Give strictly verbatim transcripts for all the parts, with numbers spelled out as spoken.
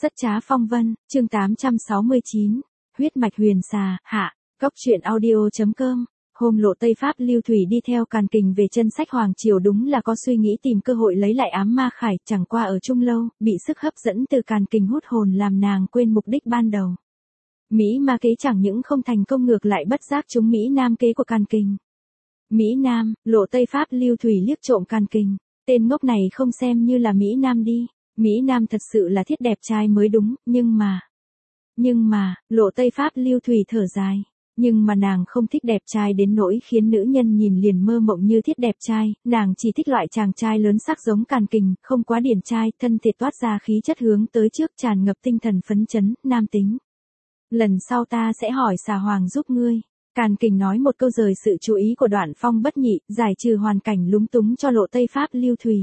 Rất trá phong vân, chương tám trăm sáu mươi chín, huyết mạch huyền xà, hạ, Cóc truyện audio chấm com. Hôm Lộ Tây Pháp Lưu Thủy đi theo Càn Kình về chân sách Hoàng Triều đúng là có suy nghĩ tìm cơ hội lấy lại ám ma khải, chẳng qua ở chung lâu, bị sức hấp dẫn từ Càn Kình hút hồn làm nàng quên mục đích ban đầu. Mỹ ma kế chẳng những không thành công ngược lại bất giác trúng Mỹ Nam kế của Càn Kình. Mỹ Nam, Lộ Tây Pháp Lưu Thủy liếc trộm Càn Kình, tên ngốc này không xem như là Mỹ Nam đi. Mỹ Nam thật sự là thiết đẹp trai mới đúng, nhưng mà... Nhưng mà, Lộ Tây Pháp Lưu Thủy thở dài. Nhưng mà nàng không thích đẹp trai đến nỗi khiến nữ nhân nhìn liền mơ mộng như thiết đẹp trai, nàng chỉ thích loại chàng trai lớn sắc giống Càn Kình, không quá điển trai, thân thể toát ra khí chất hướng tới trước tràn ngập tinh thần phấn chấn, nam tính. Lần sau ta sẽ hỏi xà hoàng giúp ngươi. Càn Kình nói một câu rời sự chú ý của Đoạn Phong Bất Nhị, giải trừ hoàn cảnh lúng túng cho Lộ Tây Pháp Lưu Thủy.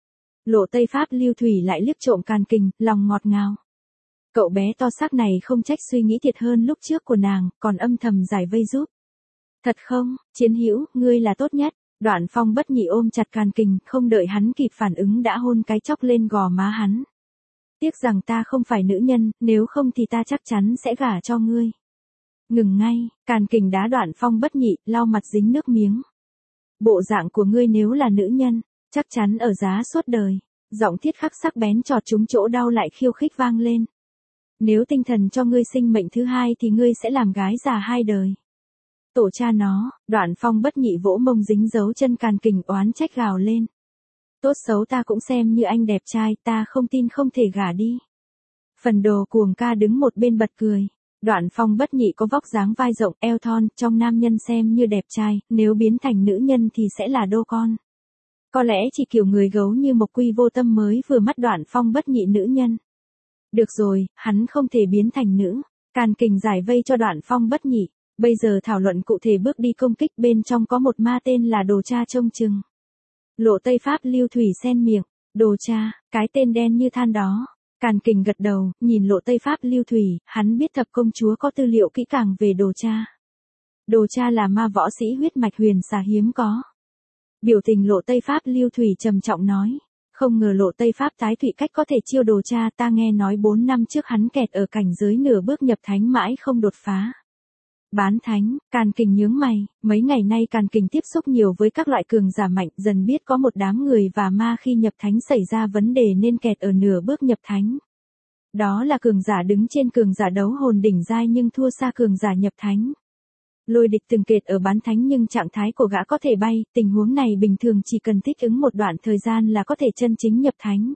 Lộ Tây Pháp Lưu Thủy lại liếc trộm Càn Kình, lòng ngọt ngào. Cậu bé to xác này không trách suy nghĩ thiệt hơn lúc trước của nàng, còn âm thầm giải vây giúp. Thật không, Chiến hữu, ngươi là tốt nhất. Đoạn Phong Bất Nhị ôm chặt Càn Kình, không đợi hắn kịp phản ứng đã hôn cái chóc lên gò má hắn. Tiếc rằng ta không phải nữ nhân, nếu không thì ta chắc chắn sẽ gả cho ngươi. Ngừng ngay, Càn Kình đá Đoạn Phong Bất Nhị, lau mặt dính nước miếng. Bộ dạng của ngươi nếu là nữ nhân, chắc chắn ở giá suốt đời. Giọng thiết khắc sắc bén chọt trúng chỗ đau lại khiêu khích vang lên. Nếu tinh thần cho ngươi sinh mệnh thứ hai thì ngươi sẽ làm gái già hai đời. Tổ cha nó, Đoạn Phong Bất Nhị vỗ mông dính dấu chân Càn Kình oán trách gào lên. Tốt xấu ta cũng xem như anh đẹp trai, ta không tin không thể gả đi. Phần Đồ Cuồng Ca đứng một bên bật cười. Đoạn Phong Bất Nhị có vóc dáng vai rộng, eo thon, trong nam nhân xem như đẹp trai, nếu biến thành nữ nhân thì sẽ là đô con. Có lẽ chỉ kiểu người gấu như Mộc Quy Vô Tâm mới vừa mắt Đoạn Phong Bất Nhị nữ nhân. Được rồi, hắn không thể biến thành nữ. Càn Kình giải vây cho Đoạn Phong Bất Nhị. Bây giờ thảo luận cụ thể bước đi công kích, bên trong có một ma tên là Đồ Cha trông chừng. Lộ Tây Pháp Lưu Thủy xen miệng. Đồ Cha, cái tên đen như than đó. Càn Kình gật đầu, nhìn Lộ Tây Pháp Lưu Thủy, hắn biết thập công chúa có tư liệu kỹ càng về Đồ Cha. Đồ Cha là ma võ sĩ huyết mạch huyền xà hiếm có. Biểu tình Lộ Tây Pháp Lưu Thủy trầm trọng nói. Không ngờ Lộ Tây Pháp tái thụy cách có thể chiêu Đồ Cha, ta nghe nói bốn năm trước hắn kẹt ở cảnh giới nửa bước nhập thánh mãi không đột phá. Bán thánh, Càn Kình nhướng mày, mấy ngày nay Càn Kình tiếp xúc nhiều với các loại cường giả mạnh, dần biết có một đám người và ma khi nhập thánh xảy ra vấn đề nên kẹt ở nửa bước nhập thánh. Đó là cường giả đứng trên cường giả đấu hồn đỉnh giai nhưng thua xa cường giả nhập thánh. Lôi Địch từng kẹt ở bán thánh nhưng trạng thái của gã có thể bay, tình huống này bình thường chỉ cần thích ứng một đoạn thời gian là có thể chân chính nhập thánh.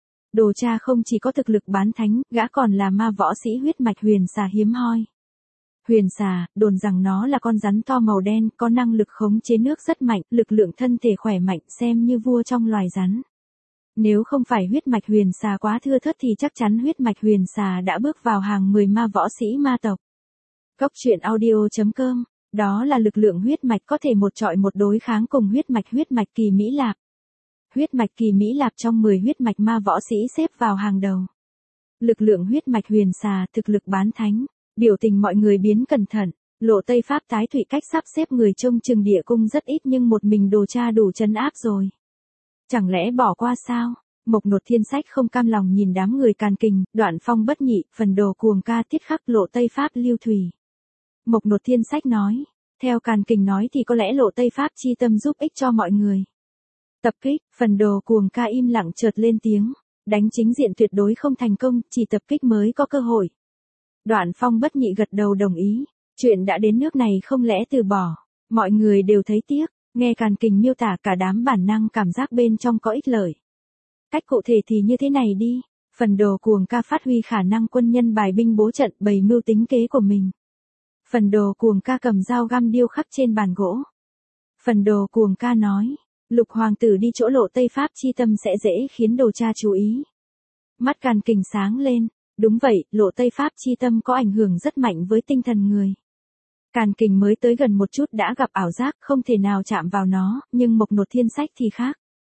Đồ Cha không chỉ có thực lực bán thánh, gã còn là ma võ sĩ huyết mạch huyền xà hiếm hoi. Huyền xà, đồn rằng nó là con rắn to màu đen, có năng lực khống chế nước rất mạnh, lực lượng thân thể khỏe mạnh, xem như vua trong loài rắn. Nếu không phải huyết mạch huyền xà quá thưa thớt thì chắc chắn huyết mạch huyền xà đã bước vào hàng mười ma võ sĩ ma tộc. Cóc truyện audio chấm com, đó là lực lượng huyết mạch có thể một trọi một đối kháng cùng huyết mạch huyết mạch Kỳ Mỹ Lạp. Huyết mạch Kỳ Mỹ Lạp trong mười huyết mạch ma võ sĩ xếp vào hàng đầu. Lực lượng huyết mạch huyền xà, thực lực bán thánh. Biểu tình mọi người biến cẩn thận, Lộ Tây Pháp tái thụy cách sắp xếp người trông chừng địa cung rất ít nhưng một mình Đồ Cha đủ trấn áp rồi. Chẳng lẽ bỏ qua sao? Mộc Nột Thiên Sách không cam lòng nhìn đám người Càn Kình, Đoạn Phong Bất Nhị, Phần Đồ Cuồng Ca tiết khắc Lộ Tây Pháp Lưu Thủy. Mộc Nột Thiên Sách nói, theo Càn Kình nói thì có lẽ Lộ Tây Pháp chi tâm giúp ích cho mọi người. Tập kích, Phần Đồ Cuồng Ca im lặng chợt lên tiếng, đánh chính diện tuyệt đối không thành công, chỉ tập kích mới có cơ hội. Đoạn Phong Bất Nhị gật đầu đồng ý, chuyện đã đến nước này không lẽ từ bỏ, mọi người đều thấy tiếc, nghe Càn Kình miêu tả cả đám bản năng cảm giác bên trong có ích lợi. Cách cụ thể thì như thế này đi, Phần Đồ Cuồng Ca phát huy khả năng quân nhân bài binh bố trận bày mưu tính kế của mình. Phần Đồ Cuồng Ca cầm dao găm điêu khắc trên bàn gỗ. Phần Đồ Cuồng Ca nói, Lục Hoàng tử đi chỗ Lộ Tây Pháp chi tâm sẽ dễ khiến Đồ Cha chú ý. Mắt Càn Kình sáng lên. Đúng vậy, Lộ Tây Pháp chi tâm có ảnh hưởng rất mạnh với tinh thần người. Càn Kình mới tới gần một chút đã gặp ảo giác, không thể nào chạm vào nó, nhưng Mộc Nột Thiên Sách thì khác.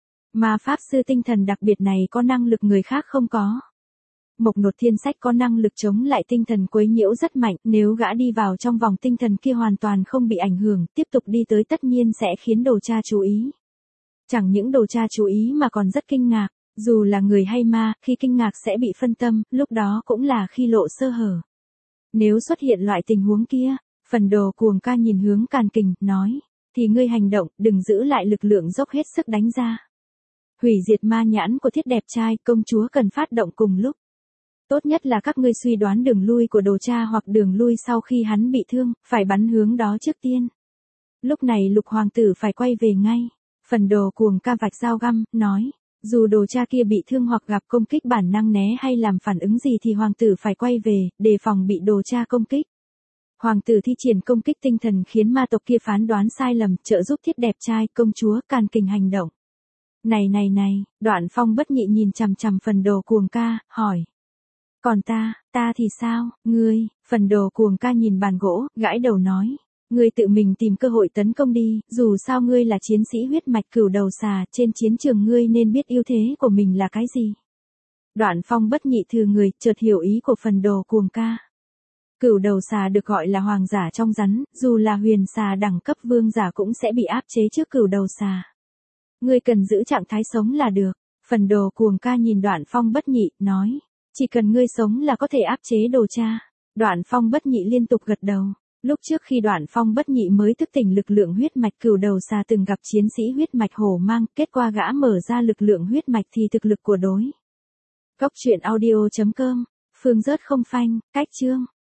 Ma Pháp Sư tinh thần đặc biệt này có năng lực người khác không có. Mộc Nột Thiên Sách có năng lực chống lại tinh thần quấy nhiễu rất mạnh, nếu gã đi vào trong vòng tinh thần kia hoàn toàn không bị ảnh hưởng, tiếp tục đi tới tất nhiên sẽ khiến Đồ Cha chú ý. Chẳng những Đồ Cha chú ý mà còn rất kinh ngạc. Dù là người hay ma, khi kinh ngạc sẽ bị phân tâm, lúc đó cũng là khi lộ sơ hở. Nếu xuất hiện loại tình huống kia, phần đồ cuồng ca nhìn hướng Càn Kình, nói, thì ngươi hành động, đừng giữ lại lực lượng dốc hết sức đánh ra. Hủy diệt ma nhãn của thiết đẹp trai, công chúa cần phát động cùng lúc. Tốt nhất là các ngươi suy đoán đường lui của đồ cha hoặc đường lui sau khi hắn bị thương, phải bắn hướng đó trước tiên. Lúc này lục hoàng tử phải quay về ngay. Phần đồ cuồng ca vạch dao găm, nói, dù đồ cha kia bị thương hoặc gặp công kích bản năng né hay làm phản ứng gì thì hoàng tử phải quay về, đề phòng bị đồ cha công kích. Hoàng tử thi triển công kích tinh thần khiến ma tộc kia phán đoán sai lầm, trợ giúp thiết đẹp trai, công chúa, Càn Kình hành động. Này này này, Đoạn Phong bất nhị nhìn chằm chằm phần đồ cuồng ca, hỏi. Còn ta, ta thì sao, ngươi, phần đồ cuồng ca nhìn bàn gỗ, gãi đầu nói. Ngươi tự mình tìm cơ hội tấn công đi, dù sao ngươi là chiến sĩ huyết mạch cửu đầu xà, trên chiến trường ngươi nên biết ưu thế của mình là cái gì. Đoạn Phong bất nhị thừa người, chợt hiểu ý của phần đồ cuồng ca. Cửu đầu xà được gọi là hoàng giả trong rắn, dù là huyền xà đẳng cấp vương giả cũng sẽ bị áp chế trước cửu đầu xà. Ngươi cần giữ trạng thái sống là được. Phần đồ cuồng ca nhìn Đoạn Phong bất nhị, nói. Chỉ cần ngươi sống là có thể áp chế đồ cha. Đoạn Phong bất nhị liên tục gật đầu. Lúc trước khi Đoạn Phong bất nhị mới thức tỉnh lực lượng huyết mạch cửu đầu xà từng gặp chiến sĩ huyết mạch hổ mang, kết quả gã mở ra lực lượng huyết mạch thì thực lực của đối. Cốc truyện audio chấm com, Phương Rớt không phanh, cách chương.